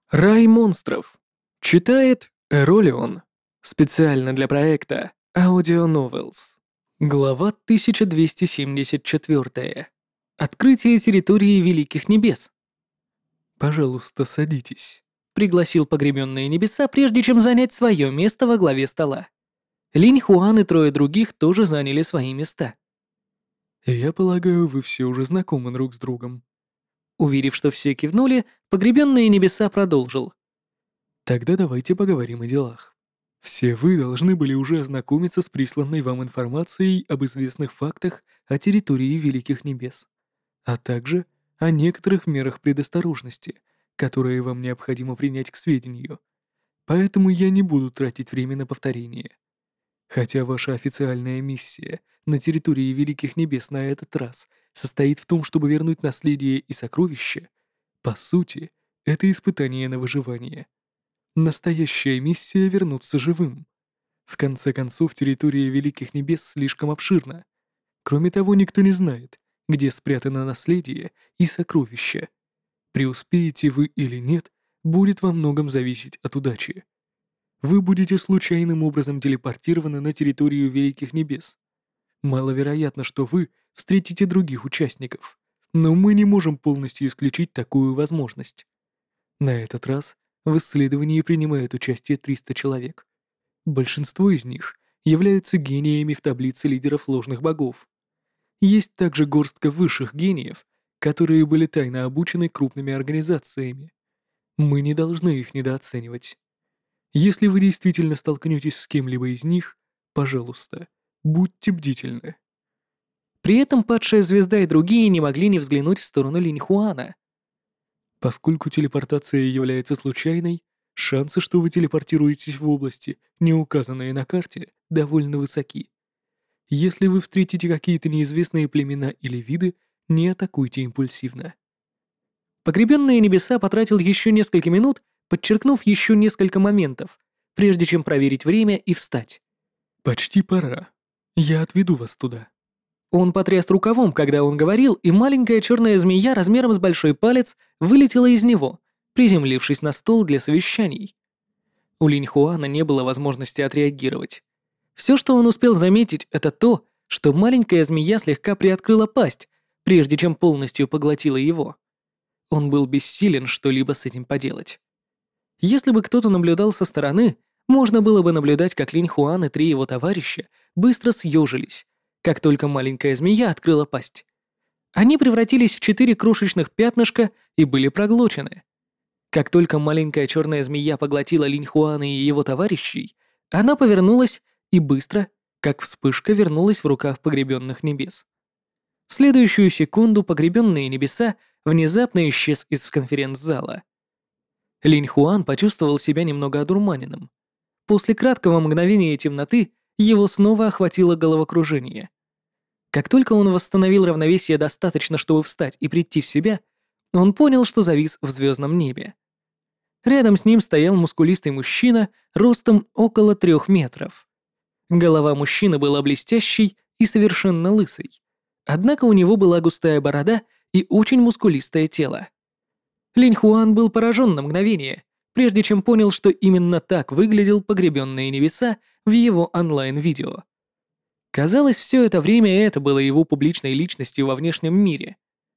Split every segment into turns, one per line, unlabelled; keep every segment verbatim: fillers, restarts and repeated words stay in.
Рай монстров. Читает Эролион. Специально для проекта Audio Novels. Глава тысяча двести семьдесят четыре. Открытие территории Великих Небес. «Пожалуйста, садитесь», — пригласил погребенные небеса, прежде чем занять свое место во главе стола. Линь Хуан и трое других тоже заняли свои места.
«Я полагаю, вы все уже знакомы друг с другом».
Уверив, что все кивнули, погребенные небеса продолжил.
Тогда давайте поговорим о делах. Все вы должны были уже ознакомиться с присланной вам информацией об известных фактах о территории Великих Небес, а также о некоторых мерах предосторожности, которые вам необходимо принять к сведению. Поэтому я не буду тратить время на повторение. Хотя ваша официальная миссия на территории Великих Небес на этот раз состоит в том, чтобы вернуть наследие и сокровища, по сути, это испытание на выживание. Настоящая миссия — вернуться живым. В конце концов, территория Великих Небес слишком обширна. Кроме того, никто не знает, где спрятано наследие и сокровища. Преуспеете вы или нет, будет во многом зависеть от удачи. Вы будете случайным образом телепортированы на территорию Великих Небес. Маловероятно, что вы встретите других участников, но мы не можем полностью исключить такую возможность. На этот раз в исследовании принимают участие триста человек. Большинство из них являются гениями в таблице лидеров ложных богов. Есть также горстка высших гениев, которые были тайно обучены крупными организациями. Мы не должны их недооценивать. Если вы действительно столкнетесь с кем-либо из них, пожалуйста, будьте бдительны.
При этом падшая звезда и другие не могли не взглянуть в сторону Линь Хуана.
Поскольку телепортация является случайной, шансы, что вы телепортируетесь в области, не указанные на карте, довольно высоки. Если вы встретите какие-то неизвестные племена или виды, не атакуйте импульсивно.
Погребенные небеса потратил еще несколько минут, подчеркнув еще несколько моментов, прежде чем проверить время и встать.
«Почти пора. Я отведу вас туда».
Он потряс рукавом, когда он говорил, и маленькая черная змея размером с большой палец вылетела из него, приземлившись на стол для совещаний. У Линь Хуана не было возможности отреагировать. Все, что он успел заметить, это то, что маленькая змея слегка приоткрыла пасть, прежде чем полностью поглотила его. Он был бессилен что-либо с этим поделать. Если бы кто-то наблюдал со стороны, можно было бы наблюдать, как Линь Хуан и три его товарища быстро съежились, как только маленькая змея открыла пасть. Они превратились в четыре крошечных пятнышка и были проглочены. Как только маленькая черная змея поглотила Линь Хуана и его товарищей, она повернулась и быстро, как вспышка, вернулась в руках погребенных небес. В следующую секунду погребенные небеса внезапно исчез из конференц-зала. Линь Хуан почувствовал себя немного одурманенным. После краткого мгновения темноты его снова охватило головокружение. Как только он восстановил равновесие достаточно, чтобы встать и прийти в себя, он понял, что завис в звездном небе. Рядом с ним стоял мускулистый мужчина ростом около трех метров. Голова мужчины была блестящей и совершенно лысой, однако у него была густая борода и очень мускулистое тело. Линь Хуан был поражен на мгновение, прежде чем понял, что именно так выглядел погребенные небеса в его онлайн-видео. Казалось, все это время это было его публичной личностью во внешнем мире.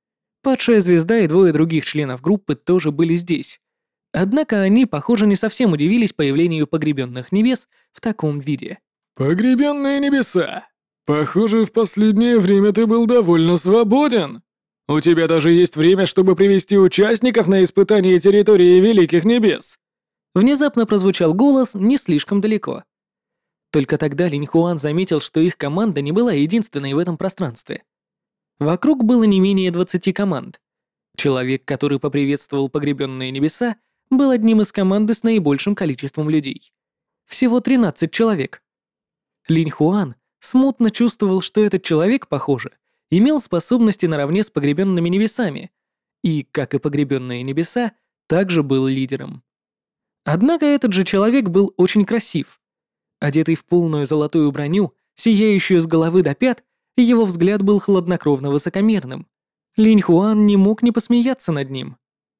Падшая звезда и двое других членов группы тоже были здесь. Однако они, похоже, не совсем удивились появлению погребенных небес в таком виде.
«Погребенные небеса! Похоже, в последнее время ты был довольно свободен. У тебя даже есть время, чтобы привести участников на испытание территории Великих Небес».
Внезапно прозвучал голос не слишком далеко. Только тогда Линь Хуан заметил, что их команда не была единственной в этом пространстве. Вокруг было не менее двадцати команд. Человек, который поприветствовал погребенные небеса, был одним из команды с наибольшим количеством людей. Всего тринадцать человек. Линь Хуан смутно чувствовал, что этот человек, похоже, имел способности наравне с погребенными небесами и, как и погребенные небеса, также был лидером. Однако этот же человек был очень красив. Одетый в полную золотую броню, сияющую с головы до пят, его взгляд был хладнокровно высокомерным. Линь Хуан не мог не посмеяться над ним.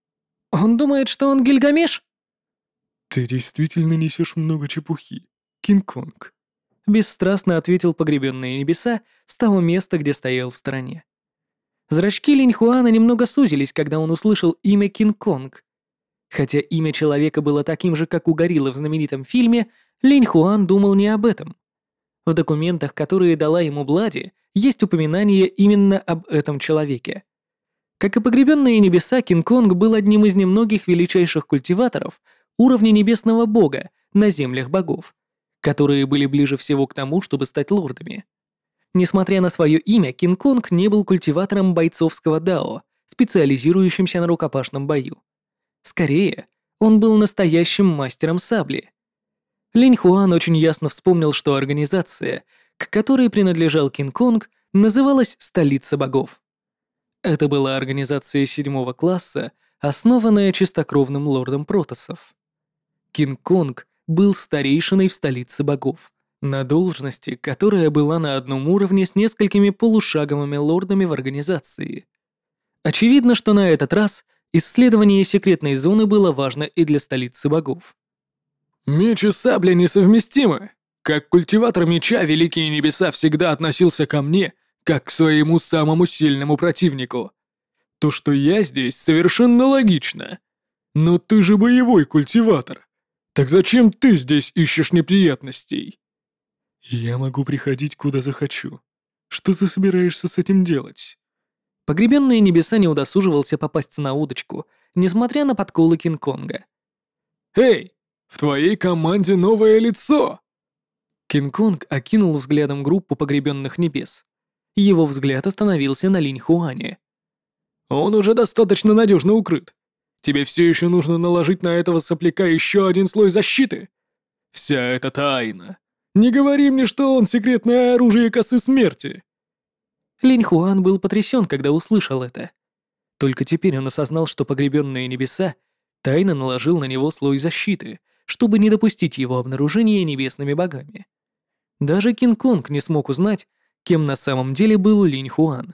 Он думает, что он Гильгамеш?»
«Ты действительно несешь много чепухи, Кинг-Конг».
Бесстрастно ответил погребенные небеса с того места, где стоял в стороне. Зрачки Линьхуана немного сузились, когда он услышал имя Кинг-Конг. Хотя имя человека было таким же, как у гориллы в знаменитом фильме, Линьхуан думал не об этом. В документах, которые дала ему Блади, есть упоминание именно об этом человеке. Как и погребенные небеса, Кинг-Конг был одним из немногих величайших культиваторов уровня небесного бога на землях богов, которые были ближе всего к тому, чтобы стать лордами. Несмотря на свое имя, Кинг-Конг не был культиватором бойцовского дао, специализирующимся на рукопашном бою. Скорее, он был настоящим мастером сабли. Линьхуан очень ясно вспомнил, что организация, к которой принадлежал Кинг-Конг, называлась «Столица богов». Это была организация седьмого класса, основанная чистокровным лордом Протоссов. Кинг-Конг был старейшиной в столице богов, на должности, которая была на одном уровне с несколькими полушаговыми лордами в организации. Очевидно, что на этот раз исследование секретной зоны было важно и для столицы богов.
«Меч и сабля несовместимы. Как культиватор меча, Великие Небеса всегда относился ко мне, как к своему самому сильному противнику. То, что я здесь, совершенно логично. Но ты же боевой культиватор. Так зачем ты здесь ищешь неприятностей?»
«Я могу приходить, куда захочу. Что ты собираешься с этим делать?»
Погребенные небеса не удосуживался попасть на удочку, несмотря на подколы Кинг-Конга.
«Эй, в твоей команде новое лицо!»
Кинг-Конг окинул взглядом группу погребенных небес. Его взгляд остановился на Линьхуане.
«Он уже достаточно надежно укрыт. Тебе все еще нужно наложить на этого сопляка еще один слой защиты? Вся эта тайна. Не говори мне, что он секретное оружие косы смерти!»
Линьхуан был потрясен, когда услышал это. Только теперь он осознал, что погребенные небеса тайно наложил на него слой защиты, чтобы не допустить его обнаружения небесными богами. Даже Кинг-Конг не смог узнать, кем на самом деле был Линьхуан.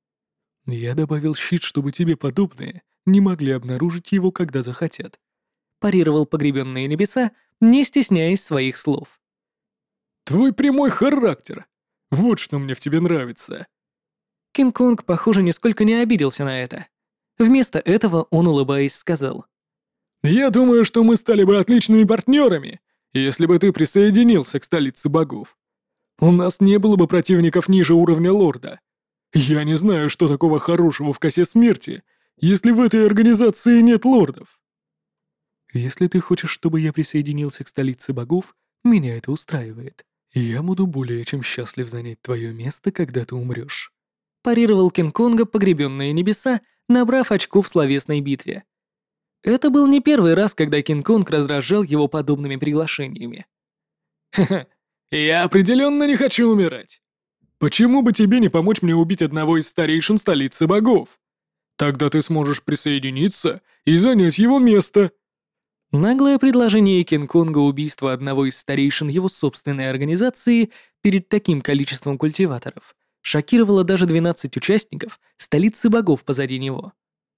«Я добавил щит, чтобы тебе подобные не могли обнаружить его, когда захотят»,
парировал погребенные небеса, не стесняясь своих слов.
«Твой прямой характер. Вот что мне в тебе нравится».
Кинг-Конг, похоже, нисколько не обиделся на это. Вместо этого он, улыбаясь, сказал:
«Я думаю, что мы стали бы отличными партнерами, если бы ты присоединился к столице богов. У нас не было бы противников ниже уровня лорда. Я не знаю, что такого хорошего в косе смерти, если в этой организации нет лордов».
«Если ты хочешь, чтобы я присоединился к столице богов, меня это устраивает. Я буду более чем счастлив занять твое место, когда ты умрешь»,
парировал Кинг-Конга погребенные небеса, набрав очков в словесной битве. Это был не первый раз, когда Кинг-Конг раздражал его подобными приглашениями.
«Ха-ха, я определенно не хочу умирать. Почему бы тебе не помочь мне убить одного из старейшин столицы богов? Тогда ты сможешь присоединиться и занять его место».
Наглое предложение Кинг-Конга убийства одного из старейшин его собственной организации перед таким количеством культиваторов шокировало даже двенадцать участников столицы богов позади него.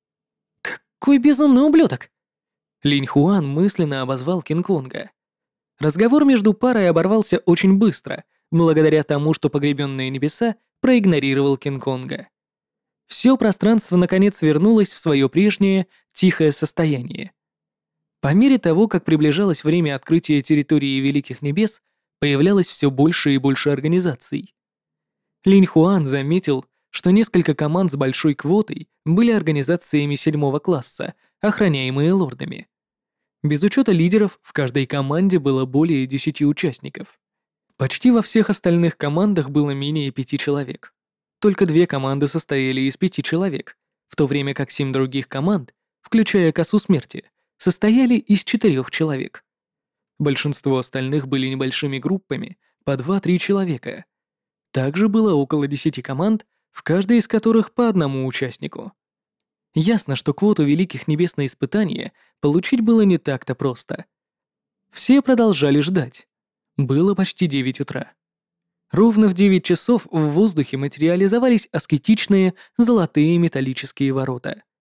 «Какой безумный ублюдок!» Линьхуан мысленно обозвал Кинг-Конга. Разговор между парой оборвался очень быстро, благодаря тому, что погребенные небеса проигнорировал Кинг-Конга. Все пространство наконец вернулось в свое прежнее тихое состояние. По мере того, как приближалось время открытия территории Великих Небес, появлялось все больше и больше организаций. Линьхуан заметил, что несколько команд с большой квотой были организациями седьмого класса, охраняемые лордами. Без учета лидеров, в каждой команде было более десяти участников. Почти во всех остальных командах было менее пяти человек. Только две команды состояли из пяти человек, в то время как семь других команд, включая косу смерти, состояли из четырех человек. Большинство остальных были небольшими группами, по два-три человека. Также было около десяти команд, в каждой из которых по одному участнику. Ясно, что квоту Великих Небес на испытания получить было не так-то просто. Все продолжали ждать. Было почти девять утра. Ровно в девять часов в воздухе материализовались аскетичные золотые металлические ворота.